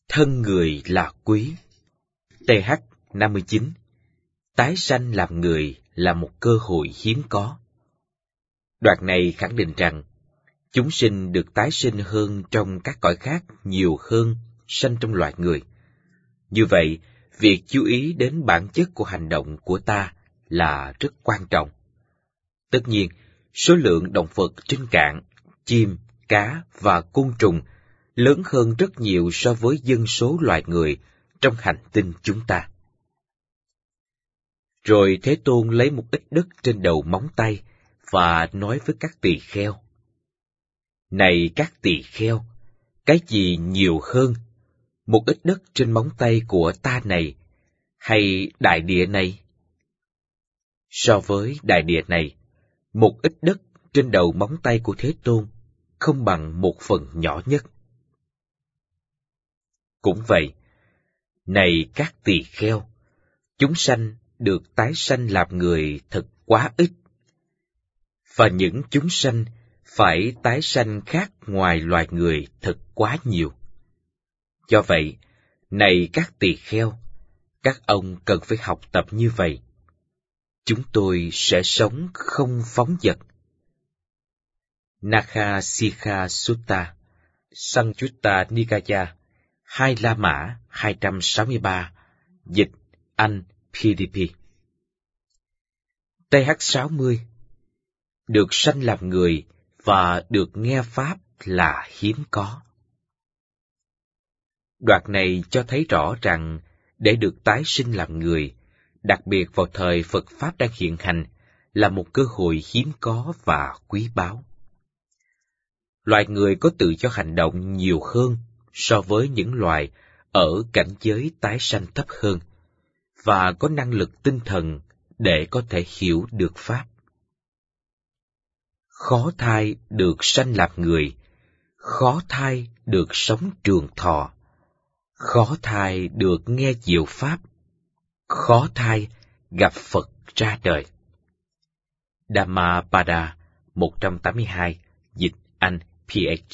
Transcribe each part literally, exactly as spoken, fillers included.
Thân người là quý. T H năm mươi chín. Tái sanh làm người là một cơ hội hiếm có. Đoạn này khẳng định rằng, chúng sinh được tái sinh hơn trong các cõi khác nhiều hơn sanh trong loài người. Như vậy, việc chú ý đến bản chất của hành động của ta là rất quan trọng. Tất nhiên, số lượng động vật trên cạn, chim, cá và côn trùng lớn hơn rất nhiều so với dân số loài người trong hành tinh chúng ta. Rồi Thế Tôn lấy một ít đất trên đầu móng tay và nói với các tỳ kheo: Này các tỳ kheo, cái gì nhiều hơn, một ít đất trên móng tay của ta này, hay đại địa này? So với đại địa này, một ít đất trên đầu móng tay của Thế Tôn không bằng một phần nhỏ nhất. Cũng vậy, này các tỳ kheo, chúng sanh được tái sanh làm người thật quá ít, và những chúng sanh phải tái sanh khác ngoài loài người thật quá nhiều. Do vậy, này các tỳ kheo, các ông cần phải học tập như vậy. Chúng tôi sẽ sống không phóng dật. Nakha Sikha Sutta, Sanjutta Nikaya, Hai La Mã hai trăm sáu mươi ba, dịch Anh P D P. T H sáu mươi. Được sanh làm người và được nghe Pháp là hiếm có. Đoạn này cho thấy rõ rằng để được tái sinh làm người, đặc biệt vào thời Phật Pháp đang hiện hành, là một cơ hội hiếm có và quý báu. Loài người có tự do hành động nhiều hơn so với những loài ở cảnh giới tái sanh thấp hơn, và có năng lực tinh thần để có thể hiểu được Pháp. Khó thai được sanh làm người, khó thai được sống trường thọ, khó thai được nghe diệu Pháp, khó thai gặp Phật ra đời. Dhammapada một trăm tám mươi hai, dịch Anh P H.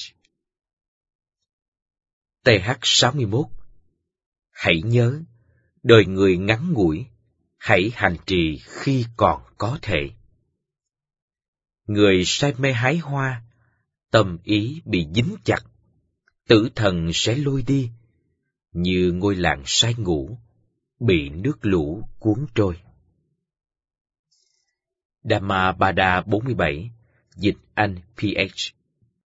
T H sáu mươi mốt. Hãy nhớ, đời người ngắn ngủi, hãy hành trì khi còn có thể. Người say mê hái hoa, tâm ý bị dính chặt, tử thần sẽ lôi đi, như ngôi làng say ngủ, bị nước lũ cuốn trôi. Dhammapada bốn mươi bảy, dịch Anh P H.